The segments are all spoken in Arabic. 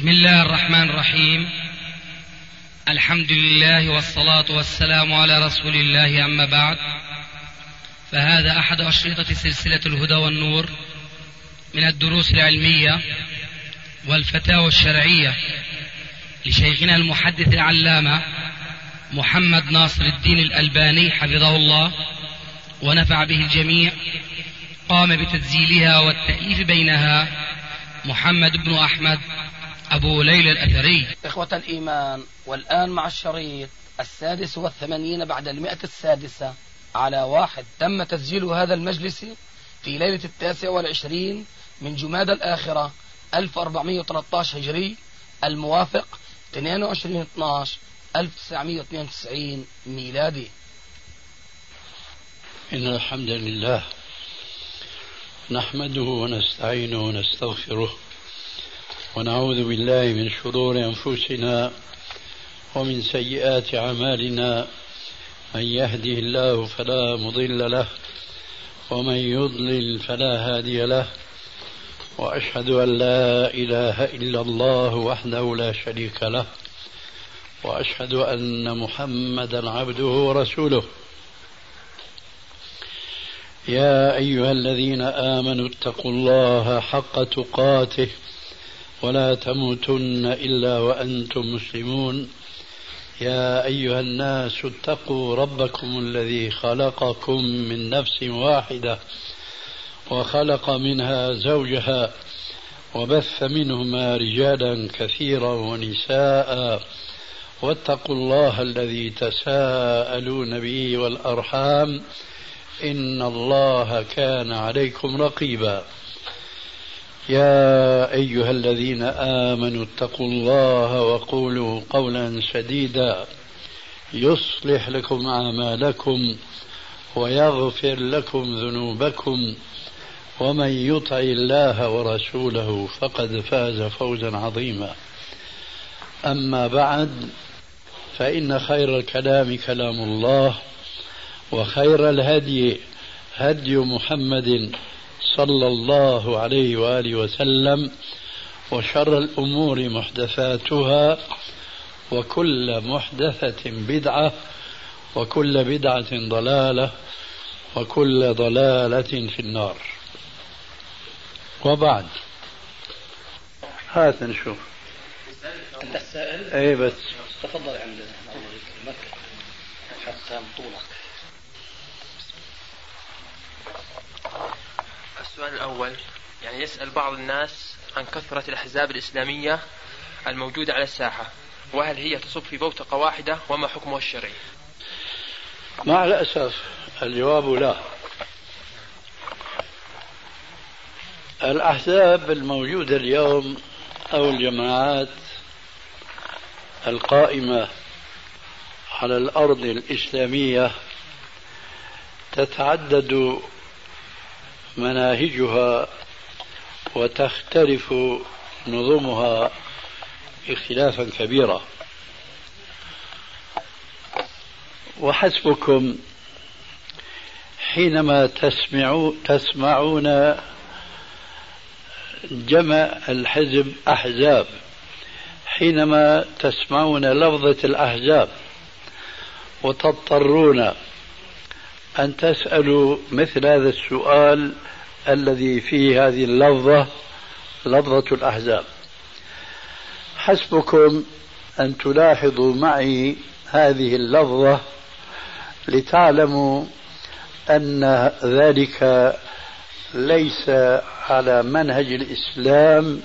بسم الله الرحمن الرحيم. الحمد لله والصلاة والسلام على رسول الله، أما بعد، فهذا أحد أشرطة سلسلة الهدى والنور من الدروس العلمية والفتاوى الشرعية لشيخنا المحدث العلامة محمد ناصر الدين الألباني حفظه الله ونفع به الجميع. قام بتسجيلها والتأليف بينها محمد بن أحمد أبو ليلى الأثري. إخوة الإيمان، والآن مع الشريط 86 بعد 100 على 1. تم تسجيل هذا المجلس في ليلة 29 من جمادى الآخرة 1413 هجري، الموافق 22/12/1992 ميلادي. إن الحمد لله نحمده ونستعينه ونستغفره ونعوذ بالله من شرور أنفسنا ومن سيئات أعمالنا. من يهده الله فلا مضل له ومن يضلل فلا هادي له، وأشهد أن لا إله إلا الله وحده لا شريك له، وأشهد أن محمدا عبده ورسوله. يا أيها الذين آمنوا اتقوا الله حق تقاته ولا تموتن إلا وأنتم مسلمون. يا أيها الناس اتقوا ربكم الذي خلقكم من نفس واحدة وخلق منها زوجها وبث منهما رجالا كثيرا ونساء، واتقوا الله الذي تساءلون به والأرحام إن الله كان عليكم رقيبا. يا أيها الذين آمنوا اتقوا الله وقولوا قولا سديدا يصلح لكم أعمالكم ويغفر لكم ذنوبكم، ومن يطع الله ورسوله فقد فاز فوزا عظيما. أما بعد، فإن خير الكلام كلام الله، وخير الهدي هدي محمد صلى الله عليه وآله وسلم، وشر الأمور محدثاتها، وكل محدثة بدعة، وكل بدعة ضلالة، وكل ضلالة في النار. وبعد، هات نشوف. أنت السائل؟ أي بس تفضل عندنا مكة حتى طولك. السؤال الأول، يعني يسأل بعض الناس عن كثرة الأحزاب الإسلامية الموجودة على الساحة، وهل هي تصب في بوتقة واحدة، وما حكمها الشرعي؟ مع الأسف الجواب لا. الأحزاب الموجودة اليوم أو الجماعات القائمة على الأرض الإسلامية تتعدد مناهجها وتختلف نظمها اختلافا كبيرا، وحسبكم حينما تسمعون جمع الحزب أحزاب، حينما تسمعون لفظة الأحزاب وتضطرون أن تسألوا مثل هذا السؤال الذي فيه هذه اللفظة، لفظة الأحزاب، حسبكم أن تلاحظوا معي هذه اللفظة لتعلموا أن ذلك ليس على منهج الإسلام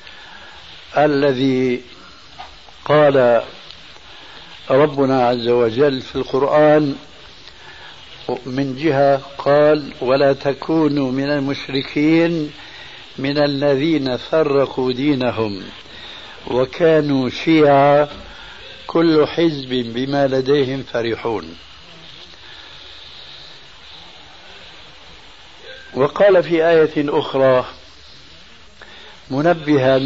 الذي قال ربنا عز وجل في القرآن. من جهة قال: ولا تكونوا من المشركين من الذين فرقوا دينهم وكانوا شيعا كل حزب بما لديهم فرحون. وقال في آية أخرى منبها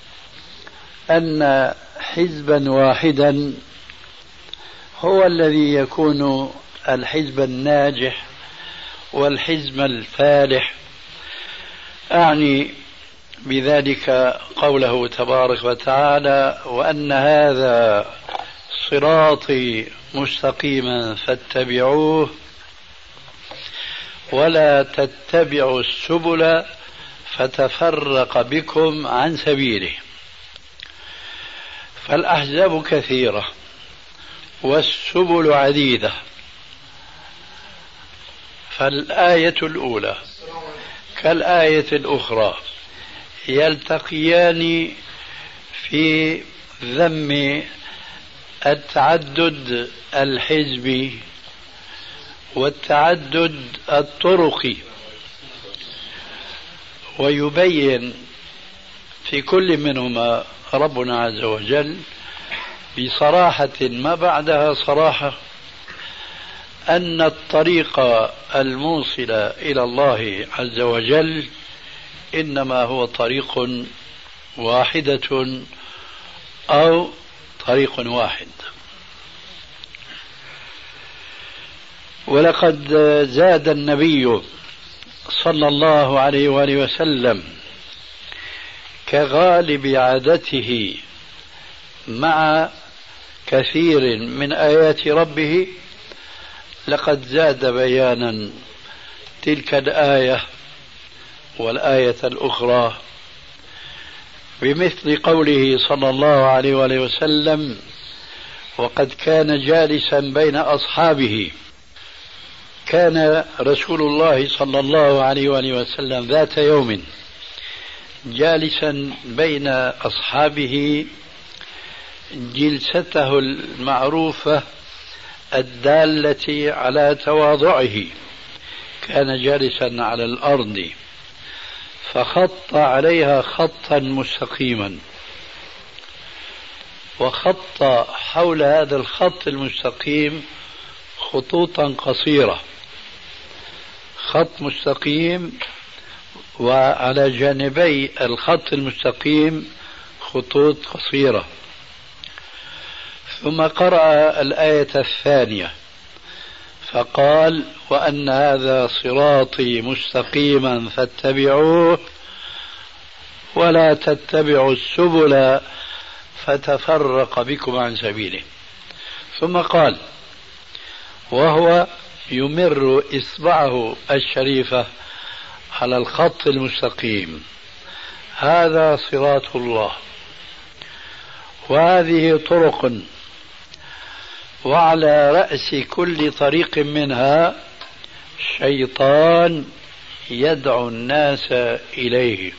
أن حزبا واحدا هو الذي يكون الحزب الناجح والحزب الفالح، أعني بذلك قوله تبارك وتعالى: وأن هذا صراطي مستقيما فاتبعوه ولا تتبعوا السبل فتفرق بكم عن سبيله. فالأحزاب كثيرة والسبل عديدة، فالآية الأولى كالآية الأخرى يلتقيان في ذم التعدد الحزبي والتعدد الطرقي، ويبين في كل منهما ربنا عز وجل بصراحة ما بعدها صراحة أن الطريق الموصل إلى الله عز وجل إنما هو طريق واحدة أو طريق واحد. ولقد زاد النبي صلى الله عليه وآله وسلم كغالب عادته مع كثير من آيات ربه، لقد زاد بيانا تلك الآية والآية الأخرى بمثل قوله صلى الله عليه وآله وسلم: وقد كان جالسا بين أصحابه. كان رسول الله صلى الله عليه وآله وسلم ذات يوم جالسا بين أصحابه جلسته المعروفة الدالة على تواضعه، كان جالسا على الأرض فخط عليها خطا مستقيما، وخط حول هذا الخط المستقيم خطوطا قصيرة، خط مستقيم وعلى جانبي الخط المستقيم خطوط قصيرة. ثم قرأ الآية الثانية فقال: وأن هذا صراطي مستقيما فاتبعوه ولا تتبعوا السبل فتفرق بكم عن سبيله. ثم قال وهو يمر إصبعه الشريفة على الخط المستقيم: هذا صراط الله، وهذه طرق، وعلى رأس كل طريق منها شيطان يدعو الناس إليه.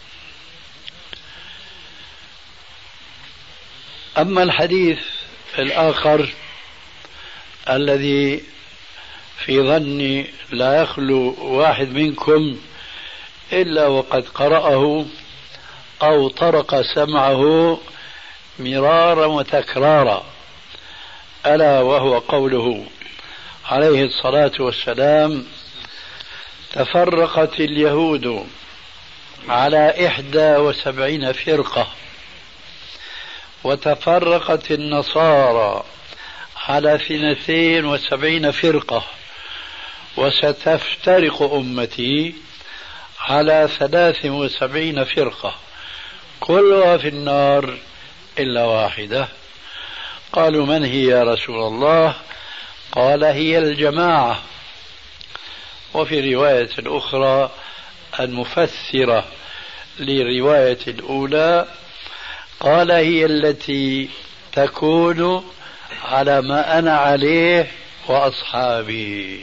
أما الحديث الآخر الذي في ظني لا يخلو واحد منكم إلا وقد قرأه أو طرق سمعه مرارا وتكرارا، ألا وهو قوله عليه الصلاة والسلام: تفرقت اليهود على 71 فرقة، وتفرقت النصارى على 72 فرقة، وستفترق أمتي على 73 فرقة، كلها في النار إلا واحدة. قالوا: من هي يا رسول الله؟ قال: هي الجماعة. وفي رواية أخرى المفسرة للرواية الأولى قال: هي التي تكون على ما أنا عليه وأصحابي.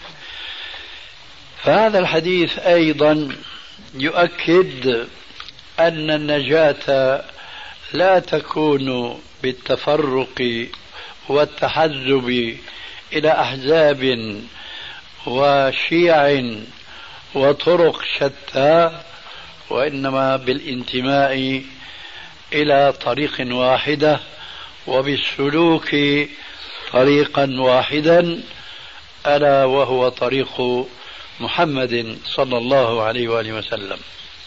فهذا الحديث أيضا يؤكد أن النجاة لا تكون بالتفرق والتحزب إلى أحزاب وشيع وطرق شتى، وإنما بالانتماء إلى طريق واحدة وبالسلوك طريقا واحدا، ألا وهو طريق محمد صلى الله عليه وآله وسلم.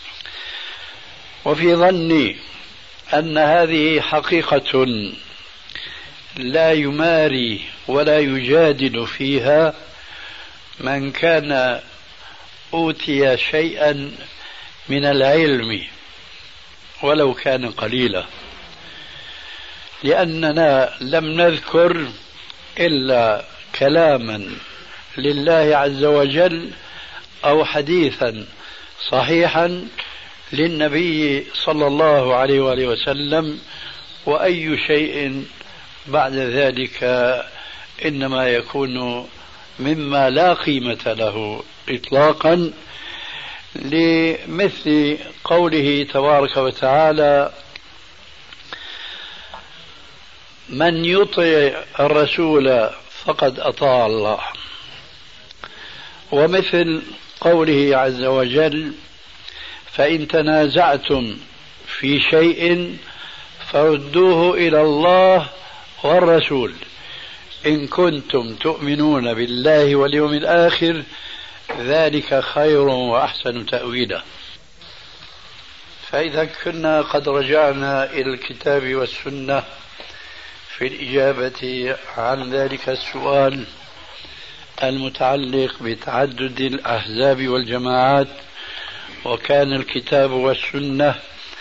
وفي ظني أن هذه حقيقة لا يماري ولا يجادل فيها من كان أوتي شيئا من العلم ولو كان قليلا، لأننا لم نذكر إلا كلاما لله عز وجل أو حديثا صحيحا للنبي صلى الله عليه وآله وسلم، وأي شيء بعد ذلك إنما يكون مما لا قيمة له إطلاقا، لمثل قوله تبارك وتعالى: من يطع الرسول فقد أطاع الله، ومثل قوله عز وجل: فإن تنازعتم في شيء فردوه إلى الله والرسول إن كنتم تؤمنون بالله واليوم الآخر ذلك خير وأحسن تأويلا. فإذا كنا قد رجعنا إلى الكتاب والسنة في الإجابة عن ذلك السؤال المتعلق بتعدد الأحزاب والجماعات، وكان الكتاب والسنة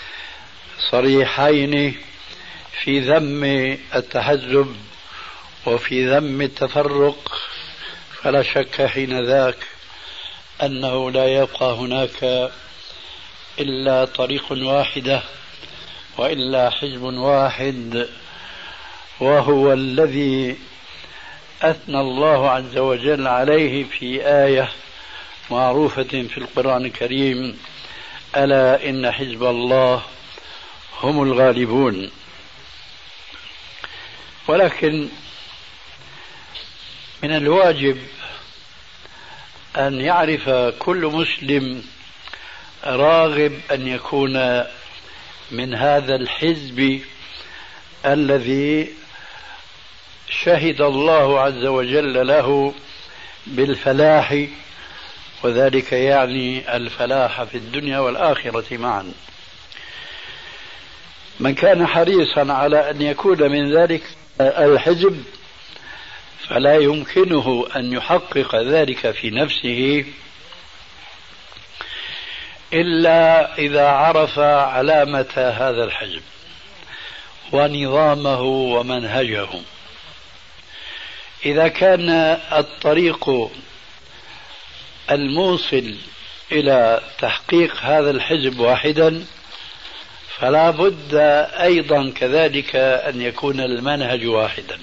صريحين في ذم التحزب وفي ذم التفرق، فلا شك حين ذاك أنه لا يبقى هناك إلا طريق واحدة وإلا حزب واحد، وهو الذي أثنى الله عز وجل عليه في آية معروفة في القرآن الكريم: ألا إن حزب الله هم الغالبون. ولكن من الواجب أن يعرف كل مسلم راغب أن يكون من هذا الحزب الذي شهد الله عز وجل له بالفلاح، وذلك يعني الفلاح في الدنيا والآخرة معا. من كان حريصا على أن يكون من ذلك الحزب فلا يمكنه أن يحقق ذلك في نفسه إلا إذا عرف علامة هذا الحزب ونظامه ومنهجه. إذا كان الطريق الموصل إلى تحقيق هذا الحزب واحدا فلا بد أيضا كذلك أن يكون المنهج واحدا.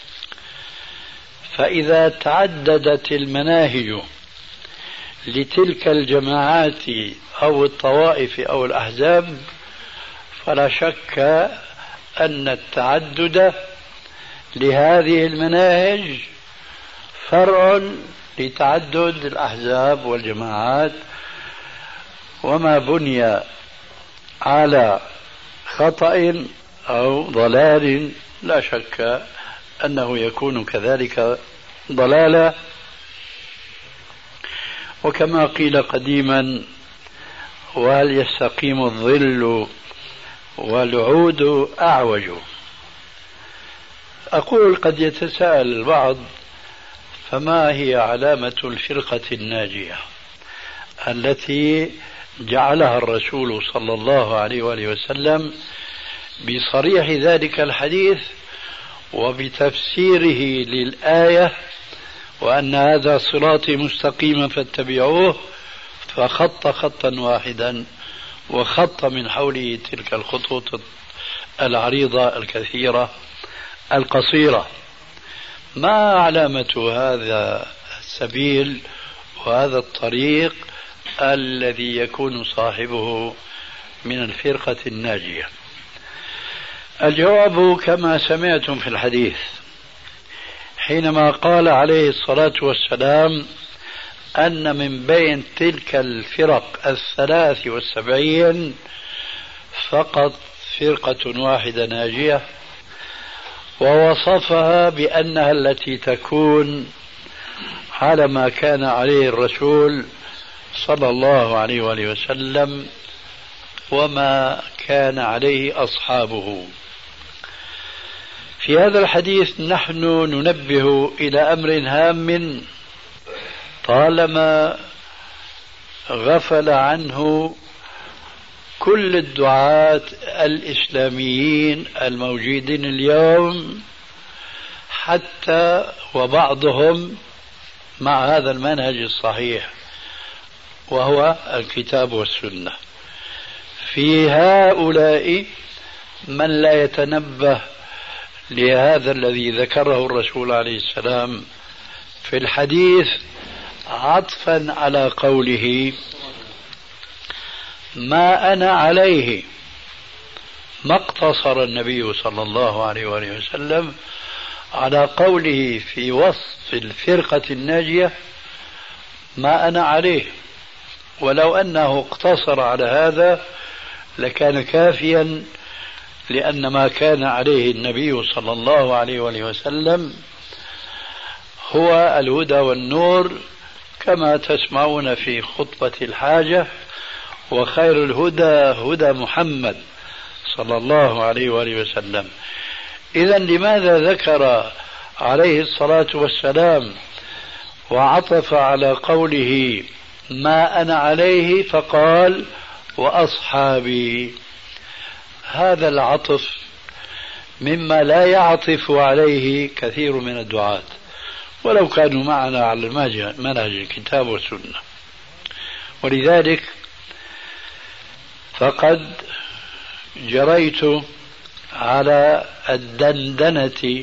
فإذا تعددت المناهج لتلك الجماعات أو الطوائف أو الأحزاب فلا شك أن التعدد لهذه المناهج فرع لتعدد الأحزاب والجماعات، وما بني على خطأ أو ضلال لا شك أنه يكون كذلك ضلالا. وكما قيل قديما: وهل يستقيم الظل والعود أعوج. أقول قد يتساءل البعض: فما هي علامة الفرقة الناجية التي جعلها الرسول صلى الله عليه وآله وسلم بصريح ذلك الحديث وبتفسيره للآية: وأن هذا صراطي مستقيما فاتبعوه، فخط خطا واحدا وخط من حوله تلك الخطوط العريضة الكثيرة القصيرة. ما علامة هذا السبيل وهذا الطريق الذي يكون صاحبه من الفرقة الناجية؟ الجواب كما سمعتم في الحديث حينما قال عليه الصلاة والسلام أن من بين تلك الفرق 73 فقط فرقة واحدة ناجية، ووصفها بأنها التي تكون على ما كان عليه الرسول صلى الله عليه وآله وسلم وما كان عليه أصحابه. في هذا الحديث نحن ننبه إلى أمر هام طالما غفل عنه كل الدعاة الإسلاميين الموجودين اليوم، حتى وبعضهم مع هذا المنهج الصحيح وهو الكتاب والسنة. في هؤلاء من لا يتنبه لهذا الذي ذكره الرسول عليه السلام في الحديث عطفا على قوله ما أنا عليه، ما اقتصر النبي صلى الله عليه وآله وسلم على قوله في وصف الفرقة الناجية ما أنا عليه، ولو أنه اقتصر على هذا لكان كافيا، لأن ما كان عليه النبي صلى الله عليه وآله وسلم هو الهدى والنور، كما تسمعون في خطبة الحاجة وخير الهدى هدى محمد صلى الله عليه وآله وسلم. إذا لماذا ذكر عليه الصلاة والسلام وعطف على قوله ما أنا عليه فقال وأصحابي؟ هذا العطف مما لا يعطف عليه كثير من الدعاة ولو كانوا معنا على منهج الكتاب والسنة. ولذلك فقد جريت على الدندنة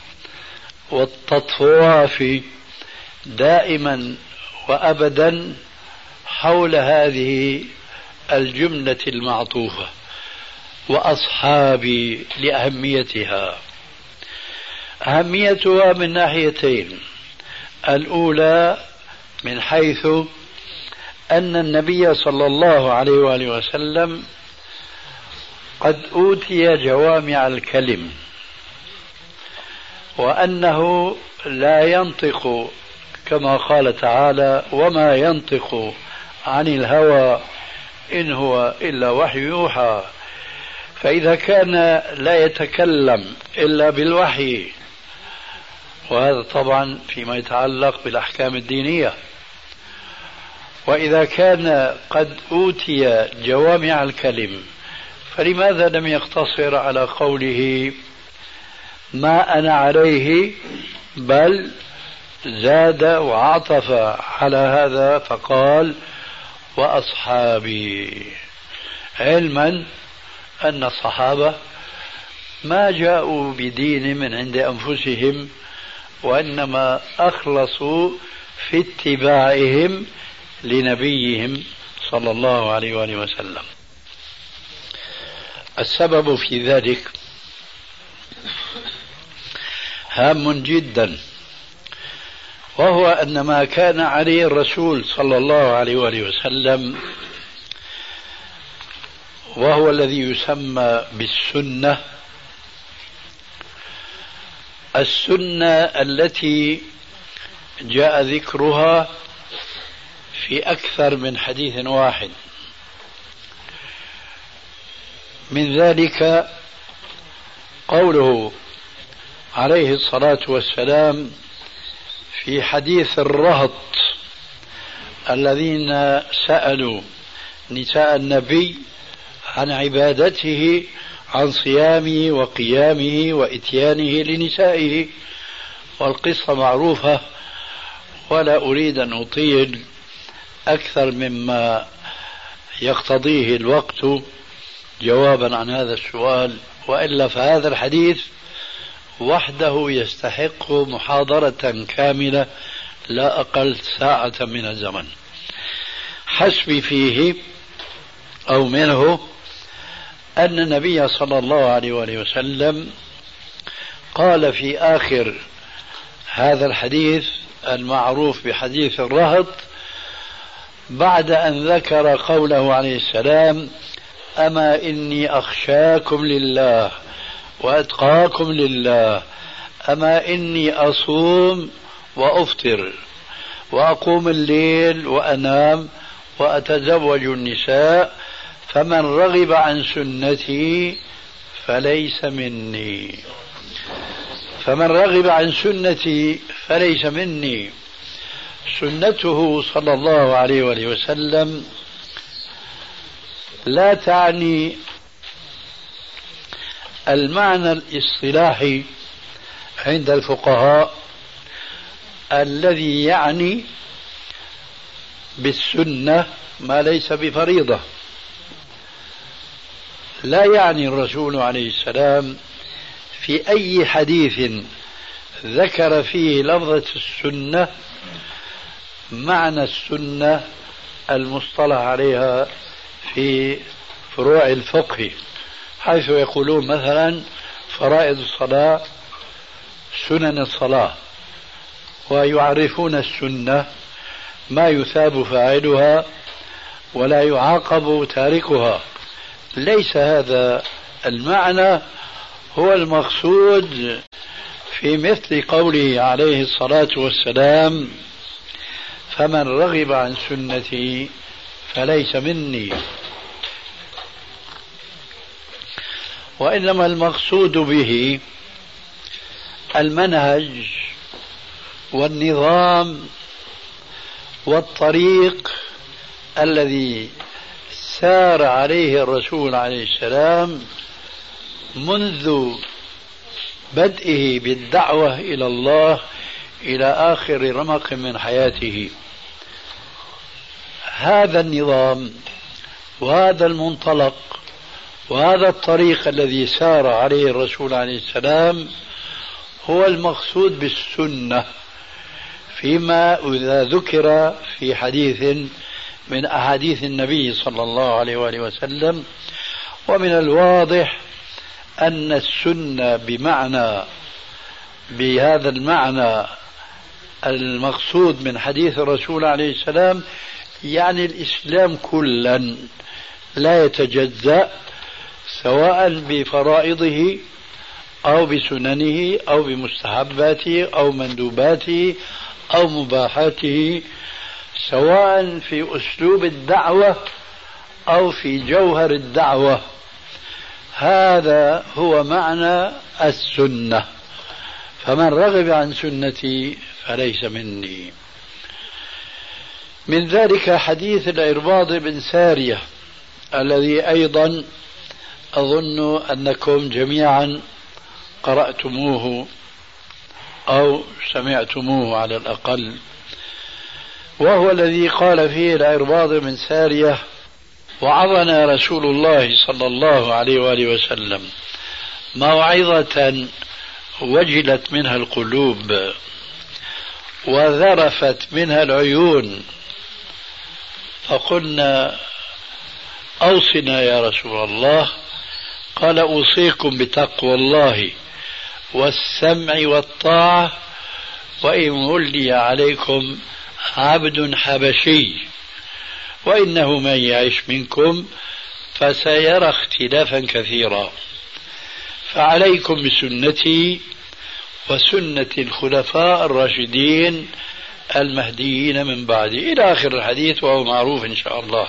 والتطواف دائما وأبدا حول هذه الجملة المعطوفة وأصحابي، لأهميتها. أهميتها من ناحيتين: الأولى من حيث أن النبي صلى الله عليه وآله وسلم قد أوتي جوامع الكلم، وأنه لا ينطق كما قال تعالى وما ينطق عن الهوى إن هو إلا وحي يوحى. فإذا كان لا يتكلم إلا بالوحي، وهذا طبعا فيما يتعلق بالأحكام الدينية، وإذا كان قد أوتي جوامع الكلم فلماذا لم يقتصر على قوله ما أنا عليه، بل زاد وعطف على هذا فقال وأصحابي، علما أن الصحابة ما جاءوا بدين من عند أنفسهم، وإنما أخلصوا في اتباعهم لنبيهم صلى الله عليه وآله وسلم. السبب في ذلك هام جدا، وهو أن ما كان عليه الرسول صلى الله عليه وآله وسلم وهو الذي يسمى بالسنة، السنة التي جاء ذكرها في أكثر من حديث واحد. من ذلك قوله عليه الصلاة والسلام في حديث الرهط الذين سألوا نساء النبي عن عبادته، عن صيامه وقيامه وإتيانه لنسائه، والقصة معروفة ولا أريد أن أطيل أكثر مما يقتضيه الوقت جوابا عن هذا السؤال، وإلا فهذا الحديث وحده يستحق محاضرة كاملة لا أقل ساعة من الزمن. حسبي فيه أو منه أن النبي صلى الله عليه وآله وسلم قال في آخر هذا الحديث المعروف بحديث الرهط، بعد أن ذكر قوله عليه السلام أما إني أخشاكم لله وأتقاكم لله، أما إني أصوم وأفطر وأقوم الليل وأنام وأتزوج النساء، فمن رغب عن سنتي فليس مني. فمن رغب عن سنتي فليس مني. سنته صلى الله عليه وآله وسلم لا تعني المعنى الاصطلاحي عند الفقهاء الذي يعني بالسنة ما ليس بفريضة. لا يعني الرسول عليه السلام في أي حديث ذكر فيه لفظة السنة معنى السنة المصطلح عليها في فروع الفقه، حيث يقولون مثلا فرائض الصلاة سنن الصلاة، ويعرفون السنة ما يثاب فاعلها ولا يعاقب تاركها. ليس هذا المعنى هو المقصود في مثل قوله عليه الصلاة والسلام: فمن رغب عن سنتي فليس مني. وإنما المقصود به المنهج والنظام والطريق الذي سار عليه الرسول عليه السلام منذ بدئه بالدعوة إلى الله إلى آخر رمق من حياته. هذا النظام وهذا المنطلق وهذا الطريق الذي سار عليه الرسول عليه السلام هو المقصود بالسنة، فيما إذا ذكر في حديث من أحاديث النبي صلى الله عليه وآله وسلم. ومن الواضح أن السنة بهذا المعنى المقصود من حديث الرسول عليه السلام يعني الإسلام كلا لا يتجزأ، سواء بفرائضه أو بسننه أو بمستحباته أو مندوباته أو مباحاته، سواء في أسلوب الدعوة أو في جوهر الدعوة. هذا هو معنى السنة. فمن رغب عن سنتي فليس مني. من ذلك حديث العرباض بن سارية الذي أيضا أظن أنكم جميعا قرأتموه أو سمعتموه على الأقل، وهو الذي قال فيه العرباض بن سارية: وعظنا رسول الله صلى الله عليه وآله وسلم موعظة وجلت منها القلوب وذرفت منها العيون، فقلنا: أوصنا يا رسول الله. قال: أوصيكم بتقوى الله والسمع والطاعة، وإن ولي عليكم عبد حبشي، وإنه من يعش منكم فسيرى اختلافا كثيرا، فعليكم بسنتي وسنة الخلفاء الراشدين المهديين من بعدي، إلى آخر الحديث، وهو معروف إن شاء الله.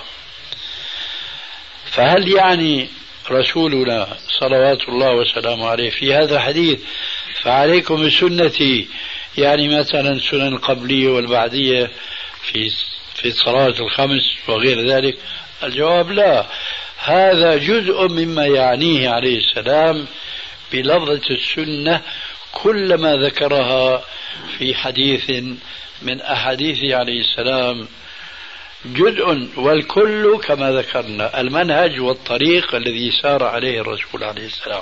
فهل يعني رسولنا صلوات الله وسلامه عليه في هذا الحديث فعليكم بسنتي يعني مثلا سنن القبلية والبعدية في الصلاة الخمس وغير ذلك؟ الجواب لا. هذا جزء مما يعنيه عليه السلام بلفظة السنة كلما ذكرها في حديث من أحاديثه عليه السلام، جزء والكل كما ذكرنا المنهج والطريق الذي سار عليه الرسول عليه السلام.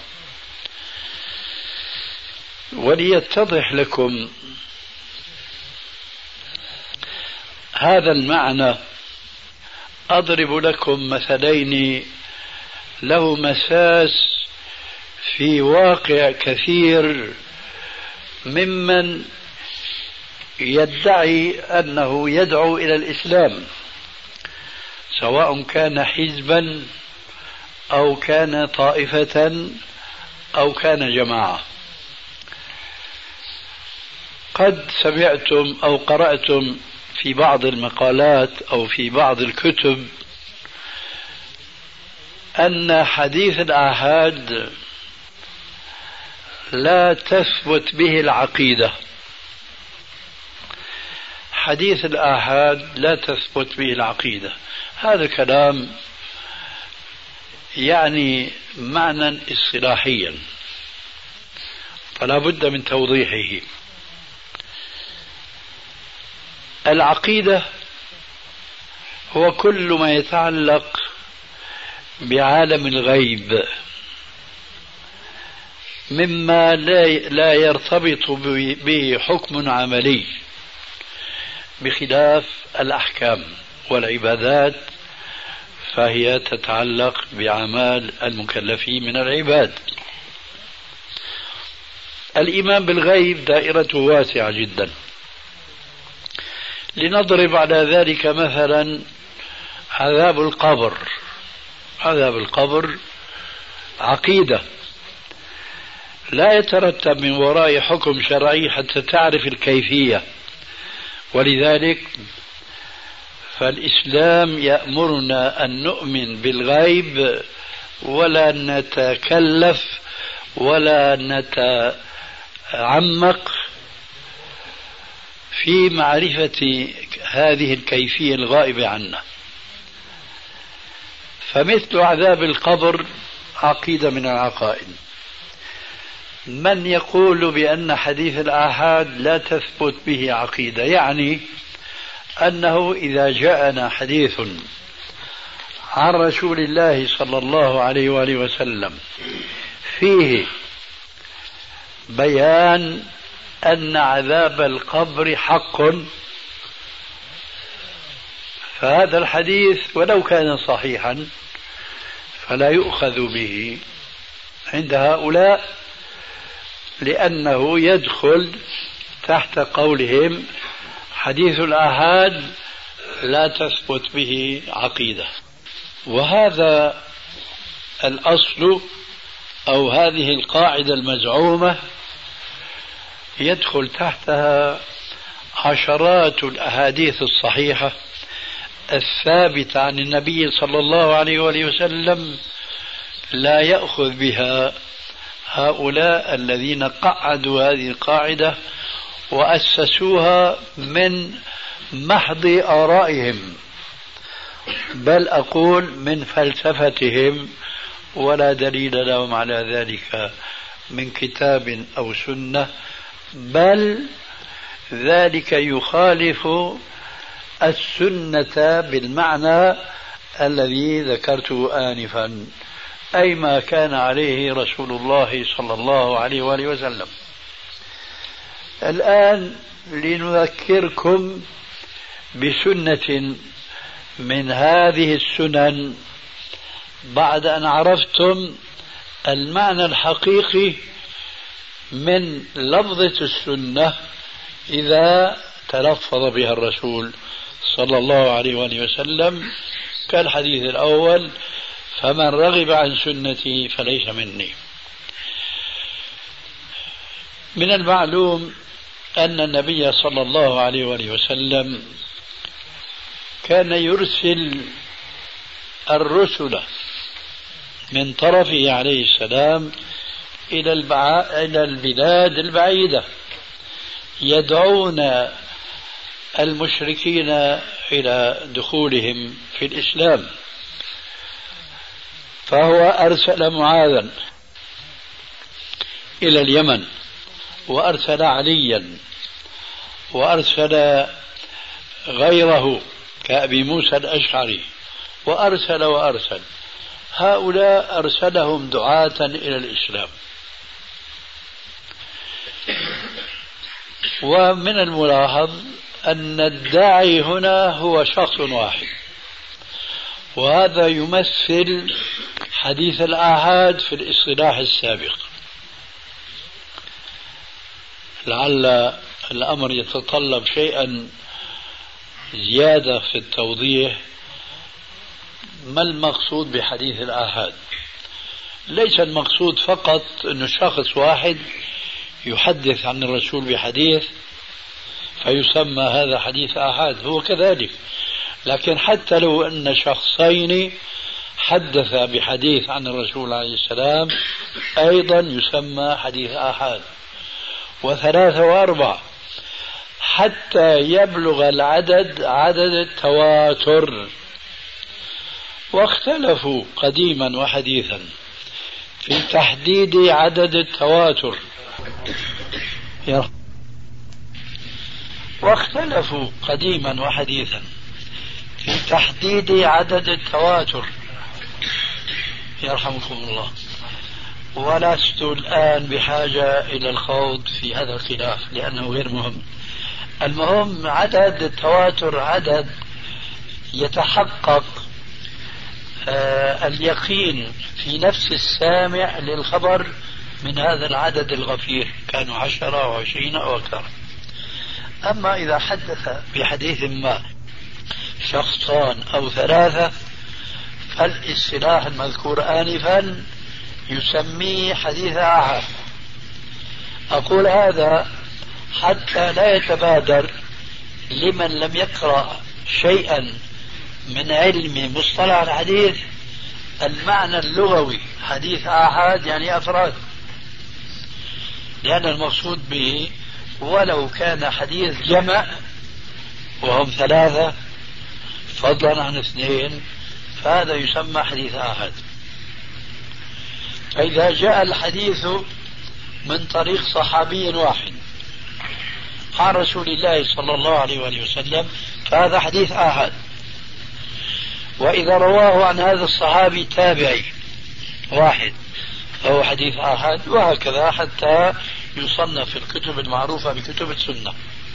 وليتضح لكم هذا المعنى أضرب لكم مثلين له مساس في واقع كثير ممن يدعي أنه يدعو إلى الإسلام، سواء كان حزبا أو كان طائفة أو كان جماعة. قد سمعتم أو قرأتم في بعض المقالات أو في بعض الكتب أن حديث الآحاد لا تثبت به العقيدة. حديث الآحاد لا تثبت به العقيدة. هذا كلام يعني معنى اصطلاحيا، فلا بد من توضيحه. العقيدة هو كل ما يتعلق بعالم الغيب مما لا يرتبط به حكم عملي، بخلاف الأحكام والعبادات فهي تتعلق بأعمال المكلفين من العباد. الإيمان بالغيب دائرته واسعة جدا. لنضرب على ذلك مثلا عذاب القبر. عذاب القبر عقيدة لا يترتب من وراء حكم شرعي حتى تعرف الكيفية، ولذلك فالإسلام يأمرنا أن نؤمن بالغيب ولا نتكلف ولا نتعمق في معرفة هذه الكيفية الغائبة عنا. فمثل عذاب القبر عقيدة من العقائد. من يقول بأن حديث الآحاد لا تثبت به عقيدة، يعني أنه إذا جاءنا حديث عن رسول الله صلى الله عليه وآله وسلم فيه بيان أن عذاب القبر حق، فهذا الحديث ولو كان صحيحا فلا يؤخذ به عند هؤلاء، لأنه يدخل تحت قولهم حديث الآحاد لا تثبت به عقيدة. وهذا الأصل أو هذه القاعدة المزعومة يدخل تحتها عشرات الأحاديث الصحيحة الثابتة عن النبي صلى الله عليه وآله وسلم لا يأخذ بها هؤلاء الذين قعدوا هذه القاعدة وأسسوها من محض آرائهم، بل أقول من فلسفتهم، ولا دليل لهم على ذلك من كتاب أو سنة، بل ذلك يخالف السنة بالمعنى الذي ذكرته آنفا، أي ما كان عليه رسول الله صلى الله عليه وآله وسلم. الآن لنذكركم بسنة من هذه السنن بعد أن عرفتم المعنى الحقيقي من لفظة السنة إذا تلفظ بها الرسول صلى الله عليه وآله وسلم، كالحديث الأول: فمن رغب عن سنتي فليس مني. من المعلوم أن النبي صلى الله عليه وآله وسلم كان يرسل الرسل من طرفه عليه السلام إلى البلاد البعيدة يدعون المشركين إلى دخولهم في الإسلام. فهو أرسل معاذا إلى اليمن، وأرسل عليا، وأرسل غيره كأبي موسى الأشعري، وأرسل هؤلاء أرسلهم دعاة إلى الإسلام. ومن الملاحظ أن الداعي هنا هو شخص واحد، وهذا يمثل حديث الآحاد في الاصطلاح السابق. لعل الأمر يتطلب شيئا زيادة في التوضيح. ما المقصود بحديث الآحاد؟ ليس المقصود فقط أن شخص واحد يحدث عن الرسول بحديث فيسمى هذا حديث آحاد، هو كذلك، لكن حتى لو أن شخصين حدث بحديث عن الرسول عليه السلام أيضا يسمى حديث آحاد، وثلاثة وأربعة، حتى يبلغ العدد عدد التواتر. واختلفوا قديما وحديثا في تحديد عدد التواتر. واختلفوا قديما وحديثا في تحديد عدد التواتر يرحمكم الله، ولست الآن بحاجة إلى الخوض في هذا الخلاف لأنه غير مهم. المهم عدد التواتر عدد يتحقق اليقين في نفس السامع للخبر من هذا العدد الغفير، كانوا 10 أو 20 أو أكثر. أما إذا حدث بحديث ما شخصان أو 3 فالاصطلاح المذكور آنفا يسميه حديث آحاد. أقول هذا حتى لا يتبادر لمن لم يقرأ شيئا من علم مصطلح الحديث المعنى اللغوي حديث آحاد يعني أفراد، لأن المقصود به ولو كان حديث جمع وهم 3 فضلا عن 2 فهذا يسمى حديث آحاد. فإذا جاء الحديث من طريق صحابي واحد عن رسول الله صلى الله عليه وآله وسلم فهذا حديث آحاد. وإذا رواه عن هذا الصحابي تابعي واحد فهو حديث آحاد، وهكذا حتى يصنف في الكتب المعروفة بكتب السنة.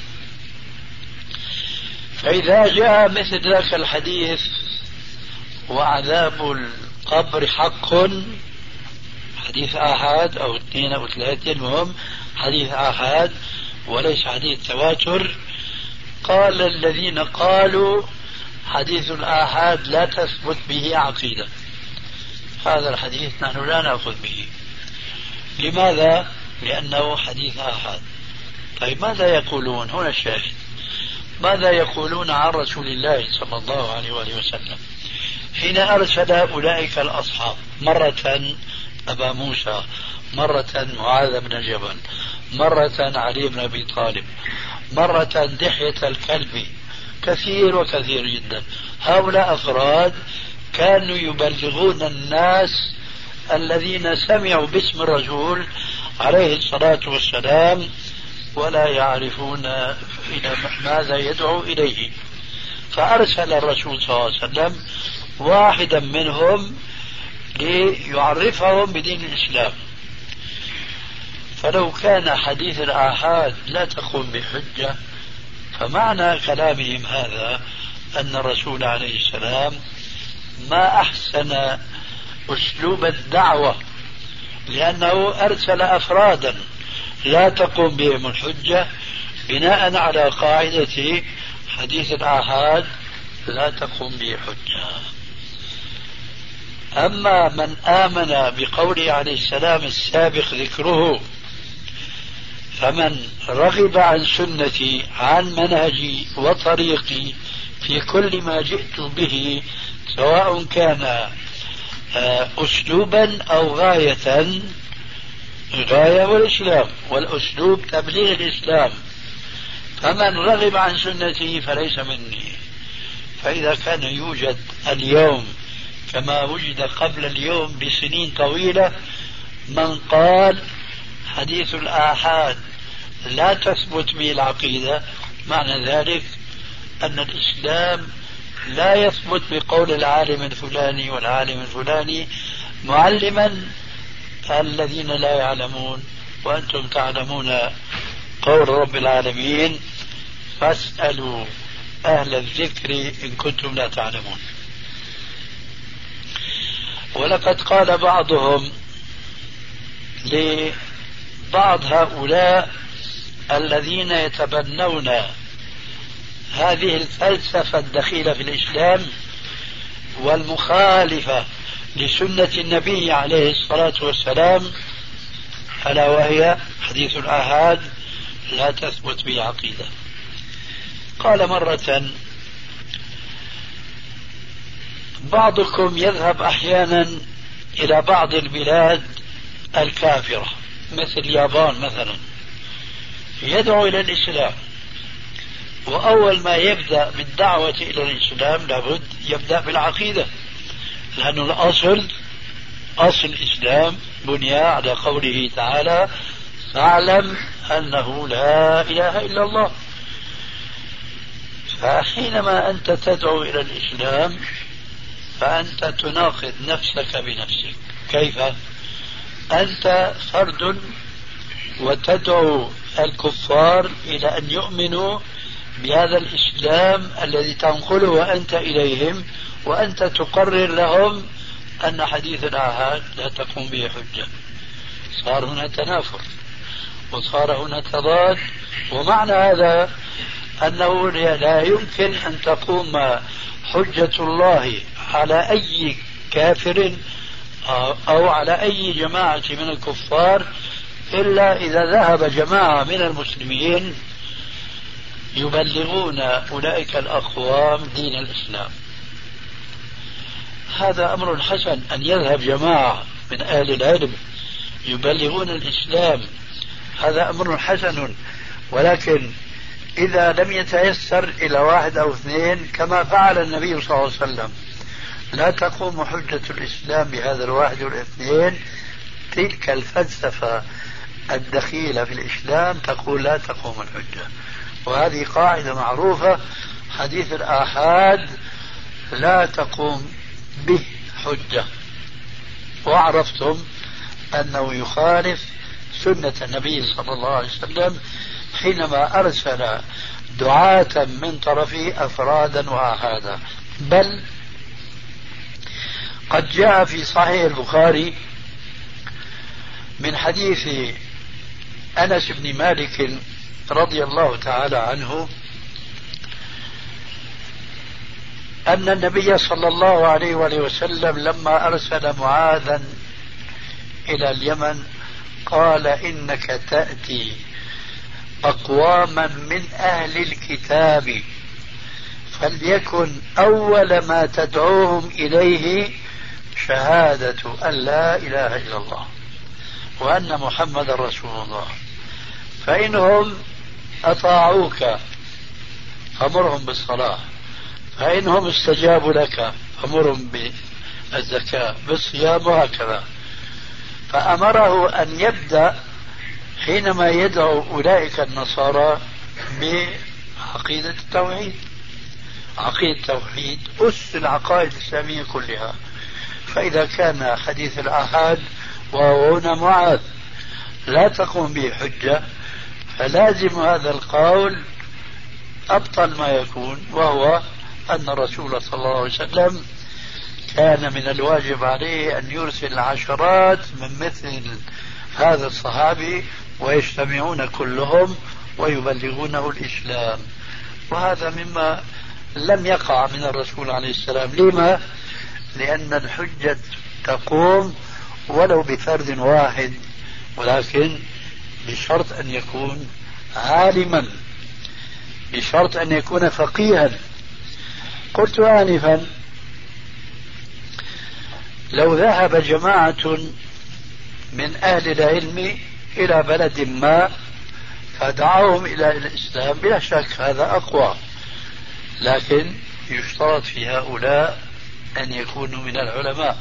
فإذا جاء مثل ذاك الحديث وعذاب القبر حق حديث آحاد أو 2 أو 3 المهم حديث آحاد وليس حديث تواتر، قال الذين قالوا حديث الآحاد لا تثبت به عقيدة، هذا الحديث نحن لا نأخذ به. لماذا؟ لأنه حديث آحاد. طيب ماذا يقولون؟ هنا الشاهد، ماذا يقولون عن رسول الله صلى الله عليه وآله وسلم حين أرسل أولئك الأصحاب مرة أبا موسى، مرة معاذ بن جبل، مرة علي بن أبي طالب، مرة دحية الكلب، كثير وكثير جدا. هؤلاء أفراد كانوا يبلغون الناس الذين سمعوا باسم الرسول عليه الصلاة والسلام ولا يعرفون إلى ماذا يدعو إليه، فأرسل الرسول صلى الله عليه وسلم واحدا منهم ليعرفهم بدين الإسلام. فلو كان حديث الآحاد لا تقوم بحجة فمعنى كلامهم هذا أن الرسول عليه السلام ما أحسن أسلوب الدعوة، لأنه أرسل أفرادا لا تقوم بهم الحجة بناء على قاعدة حديث الآحاد لا تقوم به حجة. أما من آمن بقوله عليه السلام السابق ذكره فمن رغب عن سنتي عن منهجي وطريقي في كل ما جئت به سواء كان أسلوبا أو غاية، غاية والإسلام والأسلوب تبليغ الإسلام، فمن رغب عن سنتي فليس مني. فإذا كان يوجد اليوم كما وجد قبل اليوم بسنين طويلة من قال حديث الآحاد لا تثبت به العقيدة، معنى ذلك أن الإسلام لا يثبت بقول العالم الفلاني والعالم الفلاني معلما الذين لا يعلمون، وأنتم تعلمون قول رب العالمين فاسألوا أهل الذكر إن كنتم لا تعلمون. ولقد قال بعضهم لبعض هؤلاء الذين يتبنون هذه الفلسفة الدخيلة في الإسلام والمخالفة لسنة النبي عليه الصلاة والسلام، ألا وهي حديث الآحاد لا تثبت به عقيدة. قال مرة بعضكم يذهب أحيانا إلى بعض البلاد الكافرة مثل اليابان مثلا يدعو إلى الإسلام، وأول ما يبدأ بالدعوة إلى الإسلام لابد يبدأ بالعقيدة، لأن الأصل أصل الإسلام بني على قوله تعالى فاعلم أنه لا إله إلا الله. فحينما أنت تدعو إلى الإسلام فأنت تناقض نفسك بنفسك. كيف؟ أنت فرد وتدعو الكفار إلى أن يؤمنوا بهذا الإسلام الذي تنقله أنت إليهم، وأنت تقرر لهم أن حديث الآحاد لا تقوم به حجة. صار هنا تنافر وصار هنا تضاد، ومعنى هذا أنه لا يمكن أن تقوم حجة الله على أي كافر أو على أي جماعة من الكفار إلا إذا ذهب جماعة من المسلمين يبلغون أولئك الأقوام دين الإسلام. هذا أمر حسن أن يذهب جماعة من أهل العلم يبلغون الإسلام، هذا أمر حسن. ولكن إذا لم يتيسر إلى واحد أو اثنين كما فعل النبي صلى الله عليه وسلم لا تقوم حجة الإسلام بهذا الواحد والاثنين، تلك الفلسفة الدخيلة في الإسلام تقول لا تقوم الحجة. وهذه قاعدة معروفة، حديث الآحاد لا تقوم به حجة. وعرفتم أنه يخالف سنة النبي صلى الله عليه وسلم حينما أرسل دعاة من طرفه أفرادا وآحادا. بل قد جاء في صحيح البخاري من حديث أنس بن مالك رضي الله تعالى عنه أن النبي صلى الله عليه وآله وسلم لما أرسل معاذا إلى اليمن قال إنك تأتي أقواما من أهل الكتاب فليكن أول ما تدعوهم إليه شهادة أن لا إله إلا الله وأن محمد رسول الله، فإنهم أطاعوك فأمرهم بالصلاة، فإنهم استجابوا لك فأمرهم بالزكاة بالصيام وهكذا. فأمره أن يبدأ حينما يدعو أولئك النصارى بعقيدة التوحيد. عقيدة التوحيد أس العقائد الإسلامية كلها. فإذا كان حديث الآحاد وهو هنا معاذ لا تقوم به حجة، فلازم هذا القول أبطل ما يكون، وهو أن الرسول صلى الله عليه وسلم كان من الواجب عليه أن يرسل عشرات من مثل هذا الصحابي ويجتمعون كلهم ويبلغونه الإسلام. وهذا مما لم يقع من الرسول عليه السلام. لما؟ لأن الحجة تقوم ولو بفرد واحد، ولكن بشرط أن يكون عالما، بشرط أن يكون فقيها. قلت آنفا لو ذهب جماعة من أهل العلم إلى بلد ما فدعوهم إلى الإسلام بلا شك هذا أقوى، لكن يشترط في هؤلاء أن يكونوا من العلماء.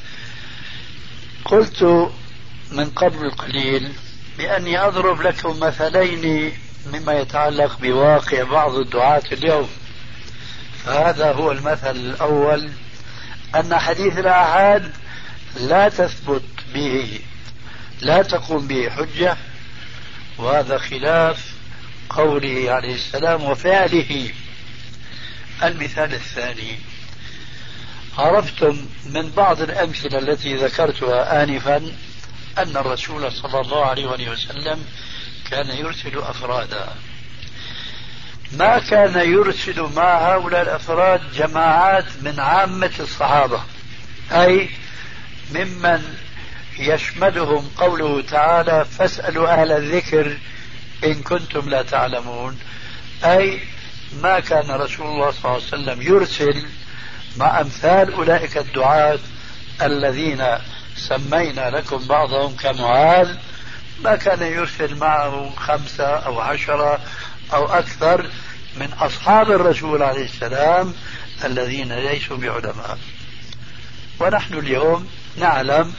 قلت من قبل قليل بأني أضرب لكم مثلين مما يتعلق بواقع بعض الدعاة اليوم. فهذا هو المثل الأول، أن حديث الآحاد لا تثبت به، لا تقوم به حجة، وهذا خلاف قوله عليه السلام وفعله. المثال الثاني، عرفتم من بعض الأمثلة التي ذكرتها آنفا أن الرسول صلى الله عليه وسلم كان يرسل أفرادا، ما كان يرسل مع هؤلاء الأفراد جماعات من عامة الصحابة، أي ممن يشملهم قوله تعالى فاسألوا أهل الذكر إن كنتم لا تعلمون. أي ما كان رسول الله صلى الله عليه وسلم يرسل مع أمثال أولئك الدعاة الذين سمينا لكم بعضهم كمعاذ، ما كان يرسل معه 5 أو 10 أو أكثر من أصحاب الرسول عليه السلام الذين ليسوا بعلماء. ونحن اليوم نعلم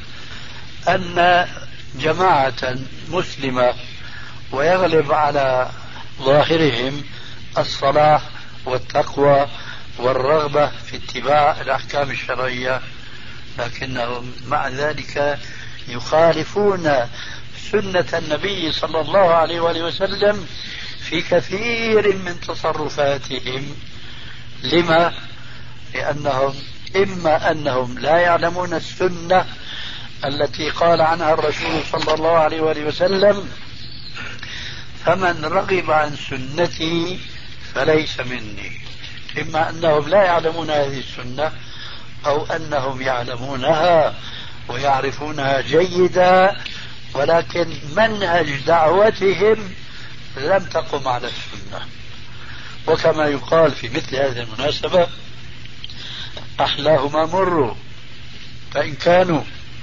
أن جماعة مسلمة ويغلب على ظاهرهم الصلاح والتقوى والرغبة في اتباع الأحكام الشرعية، لكنهم مع ذلك يخالفون سنة النبي صلى الله عليه وآله وسلم في كثير من تصرفاتهم. لما؟ لأنهم إما أنهم لا يعلمون السنة التي قال عنها الرسول صلى الله عليه وآله وسلم: فمن رغب عن سنتي فليس مني. إما أنهم لا يعلمون هذه السنة، أو أنهم يعلمونها ويعرفونها جيدا، ولكن منهج دعوتهم لم تقم على السنة. وكما يقال في مثل هذه المناسبة: أحلاهما مر. فإن كانوا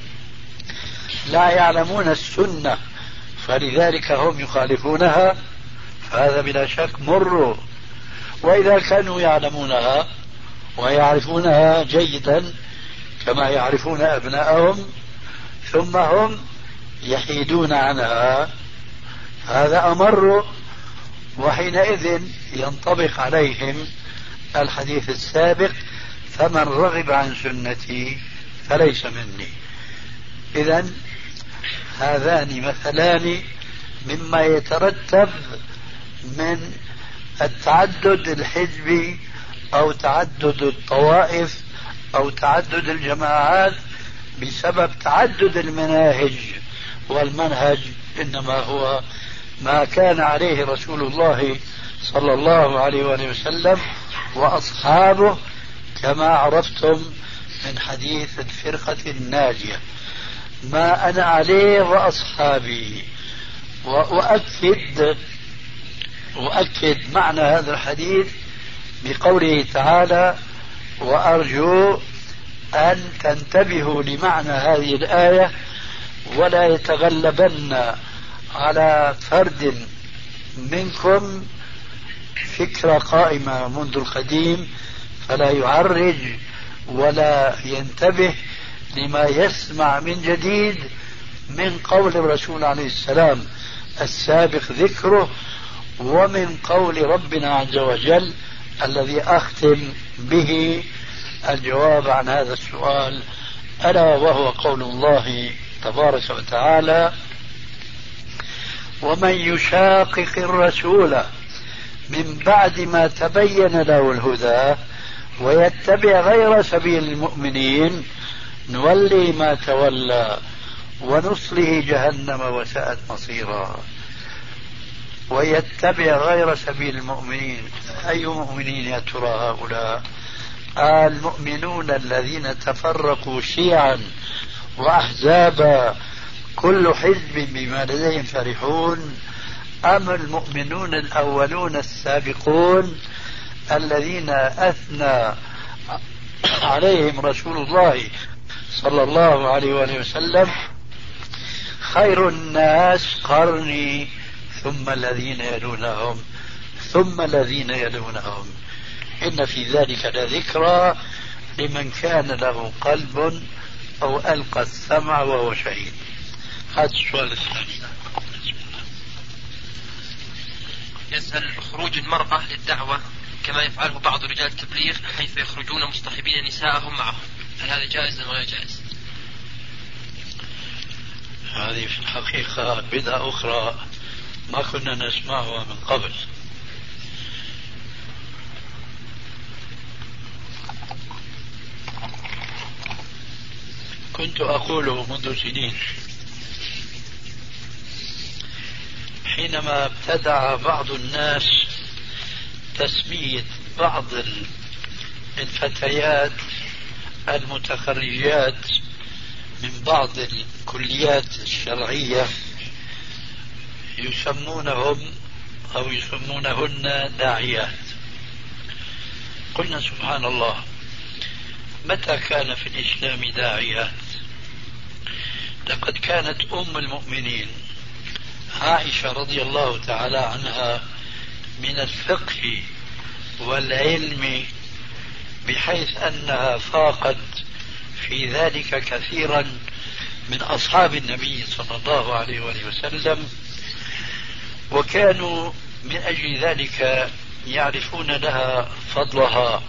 لا يعلمون السنة فلذلك هم يخالفونها، فهذا بلا شك مر. وإذا كانوا يعلمونها ويعرفونها جيدا كما يعرفون أبناءهم ثم هم يحيدون عنها، هذا أمر. وحينئذ ينطبق عليهم الحديث السابق: فمن رغب عن سنتي فليس مني. إذن هذان مثلان مما يترتب من التعدد الحزبي أو تعدد الطوائف أو تعدد الجماعات بسبب تعدد المناهج. والمنهج إنما هو ما كان عليه رسول الله صلى الله عليه وآله وسلم وأصحابه، كما عرفتم من حديث الفرقة الناجية: ما أنا عليه وأصحابي. وأؤكد معنى هذا الحديث بقوله تعالى: وأرجو أن تنتبهوا لمعنى هذه الآية ولا يتغلبن على فرد منكم فكرة قائمة منذ القديم فلا يعرج ولا ينتبه لما يسمع من جديد من قول الرسول عليه السلام السابق ذكره، ومن قول ربنا عز وجل الذي أختم به الجواب عن هذا السؤال، ألا وهو قول الله تبارك وتعالى: ومن يشاقق الرسول من بعد ما تبين له الهدى ويتبع غير سبيل المؤمنين نولي ما تولى ونصله جهنم وساءت مصيرا. ويتبع غير سبيل المؤمنين، أي مؤمنين يا ترى هؤلاء؟ المؤمنون الذين تفرقوا شيعا وأحزابا كل حزب بما لديهم فرحون، أم المؤمنون الأولون السابقون الذين أثنى عليهم رسول الله صلى الله عليه وآله وسلم: خير الناس قرني ثم الذين يلونهم ثم الذين يلونهم إن في ذلك لذكرى لمن كان له قلب أو ألقى السمع وهو شهيد. هذا السؤال الثاني. يسأل: خروج المرأة للدعوة كما يفعله بعض رجال التبليغ حيث يخرجون مصطحبين نساءهم معهم، هل هذا جائز أم غير جائز؟ هذه في الحقيقة بدعة أخرى ما كنا نسمعها من قبل. كنت أقوله منذ سنين حينما ابتدع بعض الناس تسمية بعض الفتيات المتخرجات من بعض الكليات الشرعية يسمونهم أو يسمونهن داعيات. قلنا سبحان الله، متى كان في الإسلام داعيات؟ لقد كانت أم المؤمنين عائشة رضي الله تعالى عنها من الفقه والعلم بحيث أنها فاقت في ذلك كثيرا من أصحاب النبي صلى الله عليه وآله وسلم، وكانوا من أجل ذلك يعرفون لها فضلها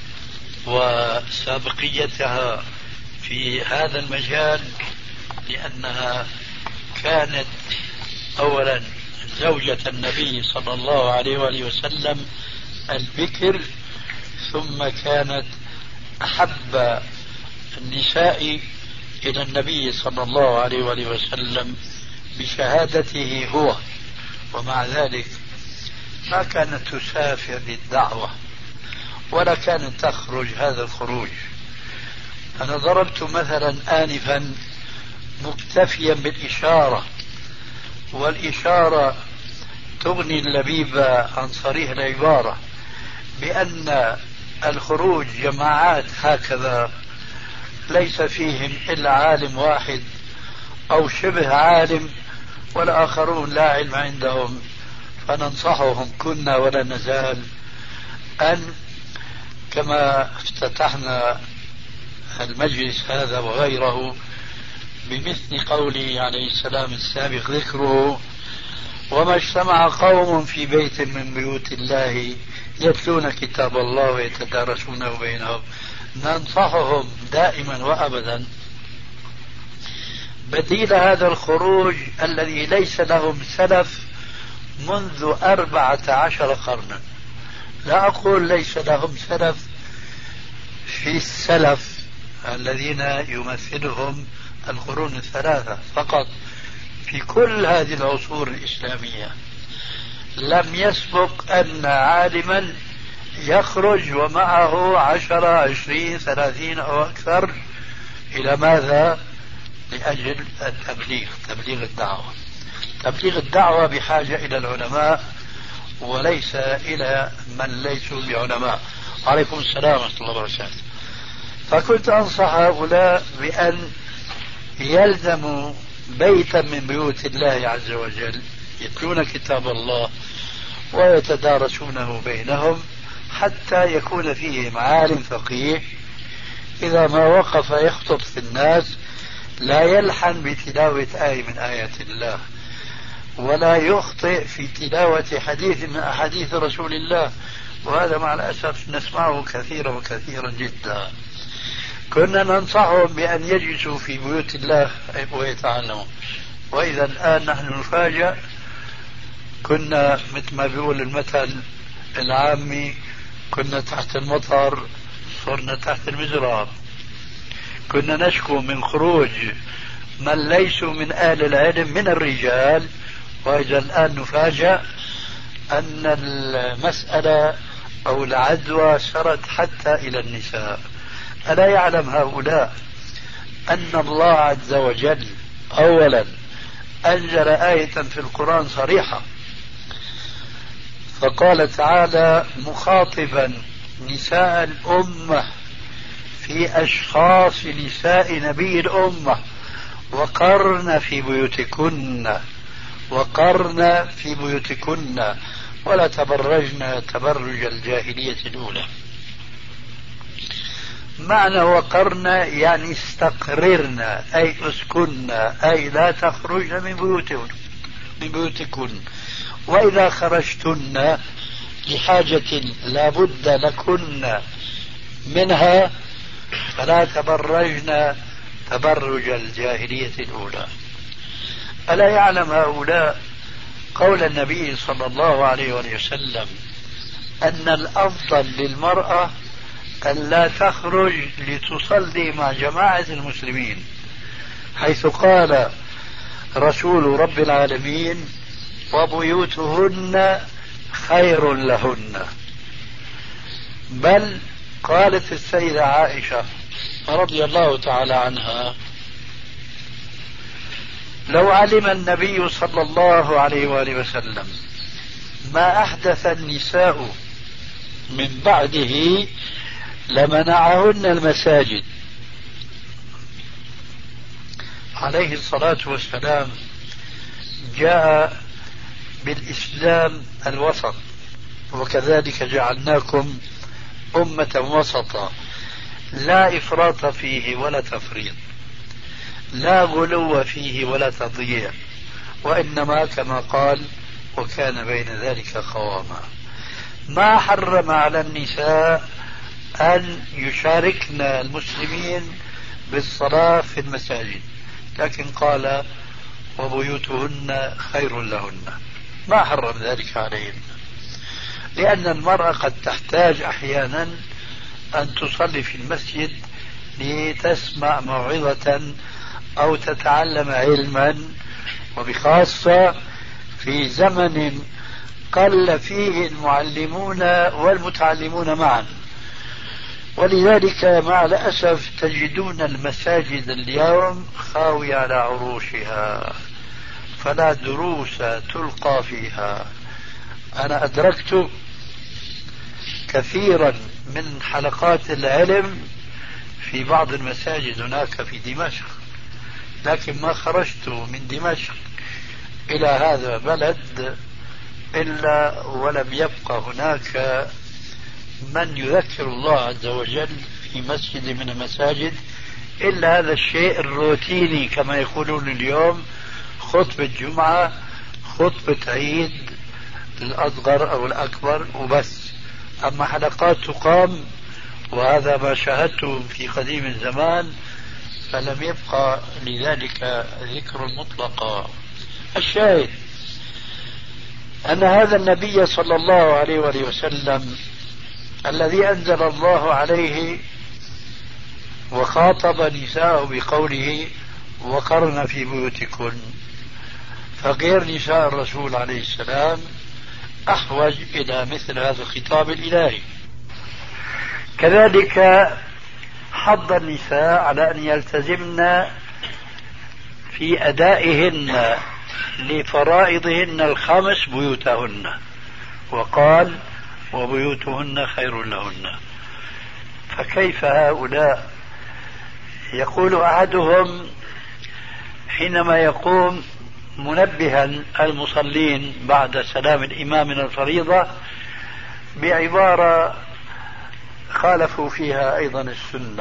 وسابقيتها في هذا المجال، لأنها كانت أولا زوجة النبي صلى الله عليه وآله وسلم البكر، ثم كانت أحب النساء إلى النبي صلى الله عليه وآله وسلم بشهادته هو، ومع ذلك ما كانت تسافر للدعوة ولا كانت تخرج هذا الخروج. أنا ضربت مثلا آنفا مكتفيا بالإشارة، والإشارة تغني اللبيب عن صريح العبارة، بأن الخروج جماعات هكذا ليس فيهم إلا عالم واحد أو شبه عالم والآخرون لا علم عندهم، فننصحهم كنا ولا نزال أن كما افتتحنا المجلس هذا وغيره بمثل قوله عليه السلام السابق ذكره: وما اجتمع قوم في بيت من بيوت الله يتلون كتاب الله ويتدارسونه بينهم. ننصحهم دائما وأبدا بديل هذا الخروج الذي ليس لهم سلف منذ 14 قرنا. لا أقول ليس لهم سلف في السلف الذين يمثلهم القرون الثلاثة فقط، في كل هذه العصور الإسلامية لم يسبق أن عالما يخرج ومعه 10 20 30 أو أكثر. إلى ماذا؟ لأجل التبليغ، تبليغ الدعوة. تبليغ الدعوة بحاجة إلى العلماء وليس إلى من ليسوا بعلماء. عليكم السلام ورحمة الله وبركاته. فكنت أنصح هؤلاء بأن يلزموا بيتا من بيوت الله عز وجل يتلون كتاب الله ويتدارسونه بينهم، حتى يكون فيهم عالم فقيه إذا ما وقف يخطب في الناس لا يلحن بتلاوة آية من آيات الله، ولا يخطئ في تلاوة حديث من أحاديث رسول الله، وهذا مع الأسف نسمعه كثيرا وكثيرا جدا. كنا ننصحهم بأن يجلسوا في بيوت الله ويتعلموا، وإذا الآن نحن نفاجأ. كنا مثل ما بيقول المثل العامي: كنا تحت المطر صرنا تحت المزراب. كنا نشكو من خروج من ليسوا من أهل العلم من الرجال، وإذا الآن نفاجأ أن المسألة أو العدوى سرت حتى إلى النساء. ألا يعلم هؤلاء أن الله عز وجل أولا أنزل آية في القرآن صريحة، فقال تعالى مخاطبا نساء الأمة في أشخاص نساء نبي الأمة: وقرن في بيوتكن، وقرن في بيوتكن ولا تبرجن تبرج الجاهلية الأولى. معنى وقرن يعني استقررن، أي اسكن، أي لا تخرجن من بيوتكن، وإذا خرجتن لحاجة لا بد لكن منها فلا تبرجن تبرج الجاهلية الأولى. ألا يعلم هؤلاء قول النبي صلى الله عليه وسلم أن الأفضل للمرأة أن لا تخرج لتصلي مع جماعة المسلمين، حيث قال رسول رب العالمين: وبيوتهن خير لهن. بل قالت السيدة عائشة رضي الله تعالى عنها: لو علم النبي صلى الله عليه وآله وسلم ما أحدث النساء من بعده لمنعهن المساجد. عليه الصلاة والسلام جاء بالإسلام الوسط، وكذلك جعلناكم أمة وسطا، لا إفراط فيه ولا تفريط، لا غلو فيه ولا تضييع، وإنما كما قال وكان بين ذلك قواما. ما حرم على النساء أن يشاركن المسلمين بالصلاة في المساجد، لكن قال وبيوتهن خير لهن، ما حرم ذلك عليهن، لأن المرأة قد تحتاج أحيانا أن تصلي في المسجد لتسمع موعظة أو تتعلم علما، وبخاصة في زمن قل فيه المعلمون والمتعلمون معا. ولذلك مع الأسف تجدون المساجد اليوم خاوية على عروشها، فلا دروس تلقى فيها. أنا أدركت كثيرا من حلقات العلم في بعض المساجد هناك في دمشق، لكن ما خرجت من دمشق إلى هذا البلد إلا ولم يبقى هناك من يذكر الله عز وجل في مسجد من المساجد إلا هذا الشيء الروتيني كما يقولون اليوم، خطبة جمعة، خطبة عيد الأصغر أو الأكبر وبس. أما حلقات تقام، وهذا ما شاهدته في قديم الزمان، فلم يبقى لذلك ذكر مطلقا. الشاهد أن هذا النبي صلى الله عليه وآله وسلم الذي أنزل الله عليه وخاطب نساءه بقوله وقرن في بيوتكن، فغير نساء الرسول عليه السلام أحوج إلى مثل هذا الخطاب الإلهي. كذلك حض النساء على أن يلتزمن في أدائهن لفرائضهن الخمس بيوتهن، وقال وبيوتهن خير لهن. فكيف هؤلاء؟ يقول أحدهم حينما يقوم منبها المصلين بعد سلام الإمام من الفريضة بعبارة خالفوا فيها أيضا السنة،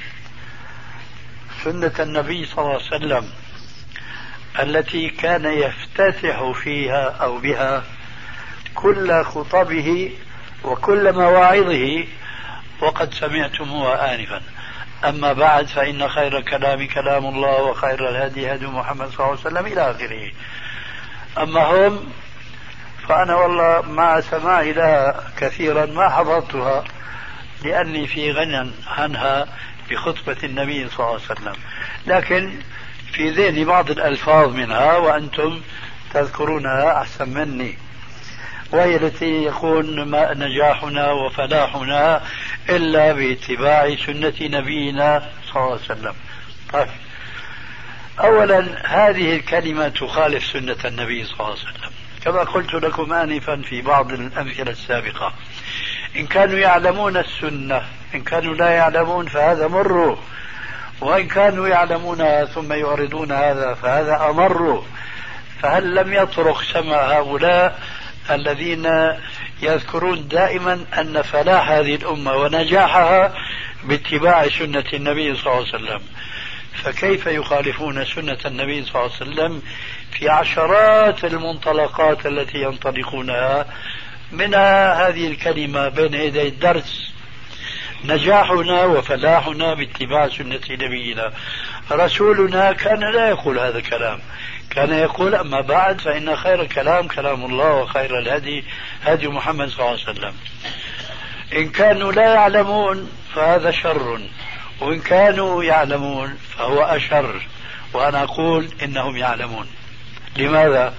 سنة النبي صلى الله عليه وسلم التي كان يفتتح فيها أو بها كل خطبه وكل مواعظه، وقد سمعتموها آنفا. أما بعد فإن خير الكلام كلام الله وخير الهدي هدي محمد صلى الله عليه وسلم إلى آخره. أما هم فأنا والله مع سماعي لها كثيرا ما حضرتها لأني في غنى عنها بخطبة النبي صلى الله عليه وسلم، لكن في ذهني بعض الألفاظ منها وأنتم تذكرونها أحسن مني، وهي التي يكون ما نجاحنا وفلاحنا إلا باتباع سنة نبينا صلى الله عليه وسلم. طيب، أولا هذه الكلمة تخالف سنة النبي صلى الله عليه وسلم كما قلت لكم آنفا في بعض الأمثلة السابقة. إن كانوا يعلمون السنة، إن كانوا لا يعلمون فهذا مر، وإن كانوا يعلمونها ثم يعرضون هذا فهذا أمر. فهل لم يطرق سمع هؤلاء الذين يذكرون دائما أن فلاح هذه الأمة ونجاحها باتباع سنة النبي صلى الله عليه وسلم؟ فكيف يخالفون سنة النبي صلى الله عليه وسلم في عشرات المنطلقات التي ينطلقونها، منها هذه الكلمة بين يدي الدرس: نجاحنا وفلاحنا باتباع سنة نبينا. رسولنا كان لا يقول هذا الكلام، كان يقول أما بعد فإن خير الكلام كلام الله وخير الهدي هدي محمد صلى الله عليه وسلم. إن كانوا لا يعلمون فهذا شر، وإن كانوا يعلمون فهو أشر، وأنا أقول إنهم يعلمون. لماذا؟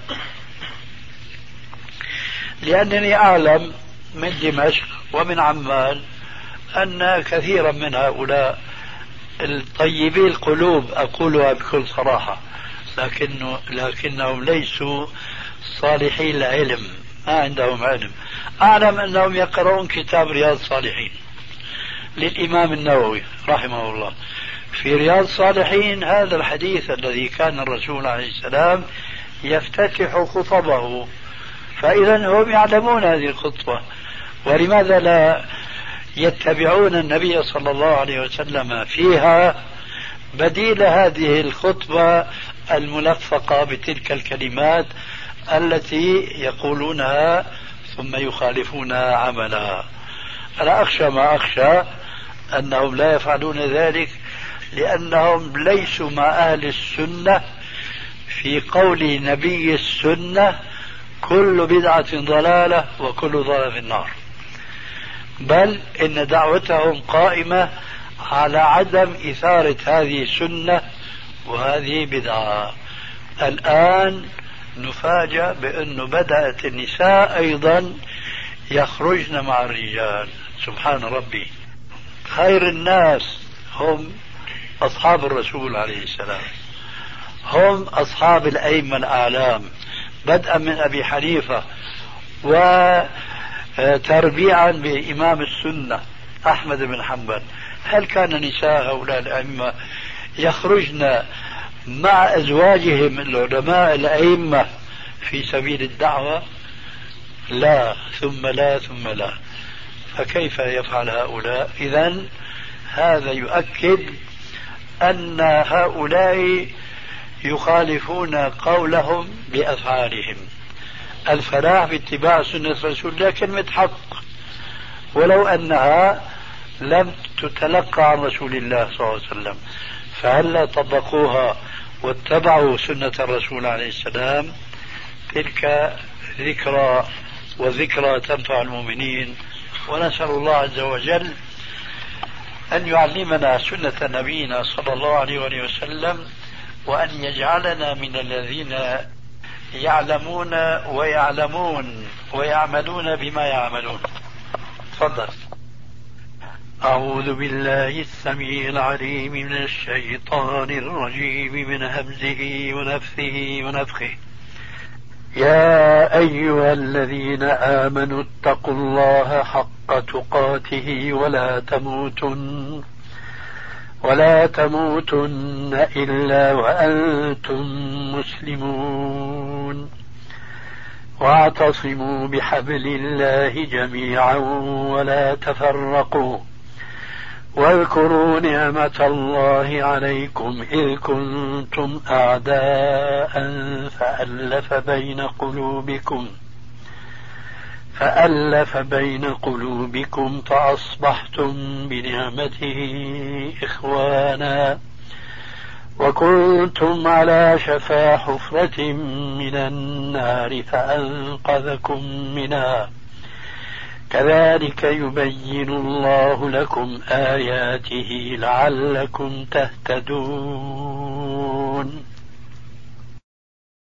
لأنني أعلم من دمشق ومن عمان أن كثيرا من هؤلاء الطيبي القلوب، أقولها بكل صراحة، لكنهم ليسوا صالحي العلم، ما عندهم علم. أعلم أنهم يقرؤون كتاب رياض الصالحين للإمام النووي رحمه الله. في رياض الصالحين هذا الحديث الذي كان الرسول عليه السلام يفتتح خطبه، فإذا هم يعلمون هذه الخطبة، ولماذا لا يتبعون النبي صلى الله عليه وسلم فيها بديل هذه الخطبة الملفقة بتلك الكلمات التي يقولونها ثم يخالفونها عملا. أنا أخشى ما أخشى أنهم لا يفعلون ذلك لأنهم ليسوا مع أهل السنة في قول نبي السنة: كل بدعة ضلالة وكل ضلالة في النار. بل إن دعوتهم قائمة على عدم إثارة هذه سنة وهذه بدعة. الآن نفاجأ بأنه بدأت النساء أيضا يخرجن مع الرجال. سبحان ربي. خير الناس هم أصحاب الرسول عليه السلام، هم أصحاب الأئمة الأعلام، بدءا من أبي حنيفة وتربيعا بإمام السنة أحمد بن حنبل. هل كان نساء هؤلاء الأئمة يخرجن مع أزواجهم العلماء الأئمة في سبيل الدعوة؟ لا ثم لا ثم لا. فكيف يفعل هؤلاء؟ إذن هذا يؤكد أن هؤلاء يخالفون قولهم بأفعالهم. الفلاح باتباع سنة رسول الله كلمة حق، ولو أنها لم تتلقى عن رسول الله صلى الله عليه وسلم، فهلا طبقوها واتبعوا سنة الرسول عليه السلام. تلك ذكرى، وذكرى تنفع المؤمنين. ونسأل الله عز وجل أن يعلمنا سنة نبينا صلى الله عليه وسلم، وأن يجعلنا من الذين يعلمون ويعلمون ويعملون بما يعملون. تفضل. أعوذ بالله السميع العليم من الشيطان الرجيم من همزه ونفثه ونفخه. يا أيها الذين آمنوا اتقوا الله حق تقاته ولا تموتن إلا وأنتم مسلمون. واعتصموا بحبل الله جميعا ولا تفرقوا. واذكروا نعمة الله عليكم إذ كنتم أعداء فألف بين قلوبكم فأصبحتم بنعمته إخوانا وكنتم على شفا حفرة من النار فأنقذكم منها. كذلك يبين الله لكم آياته لعلكم تهتدون.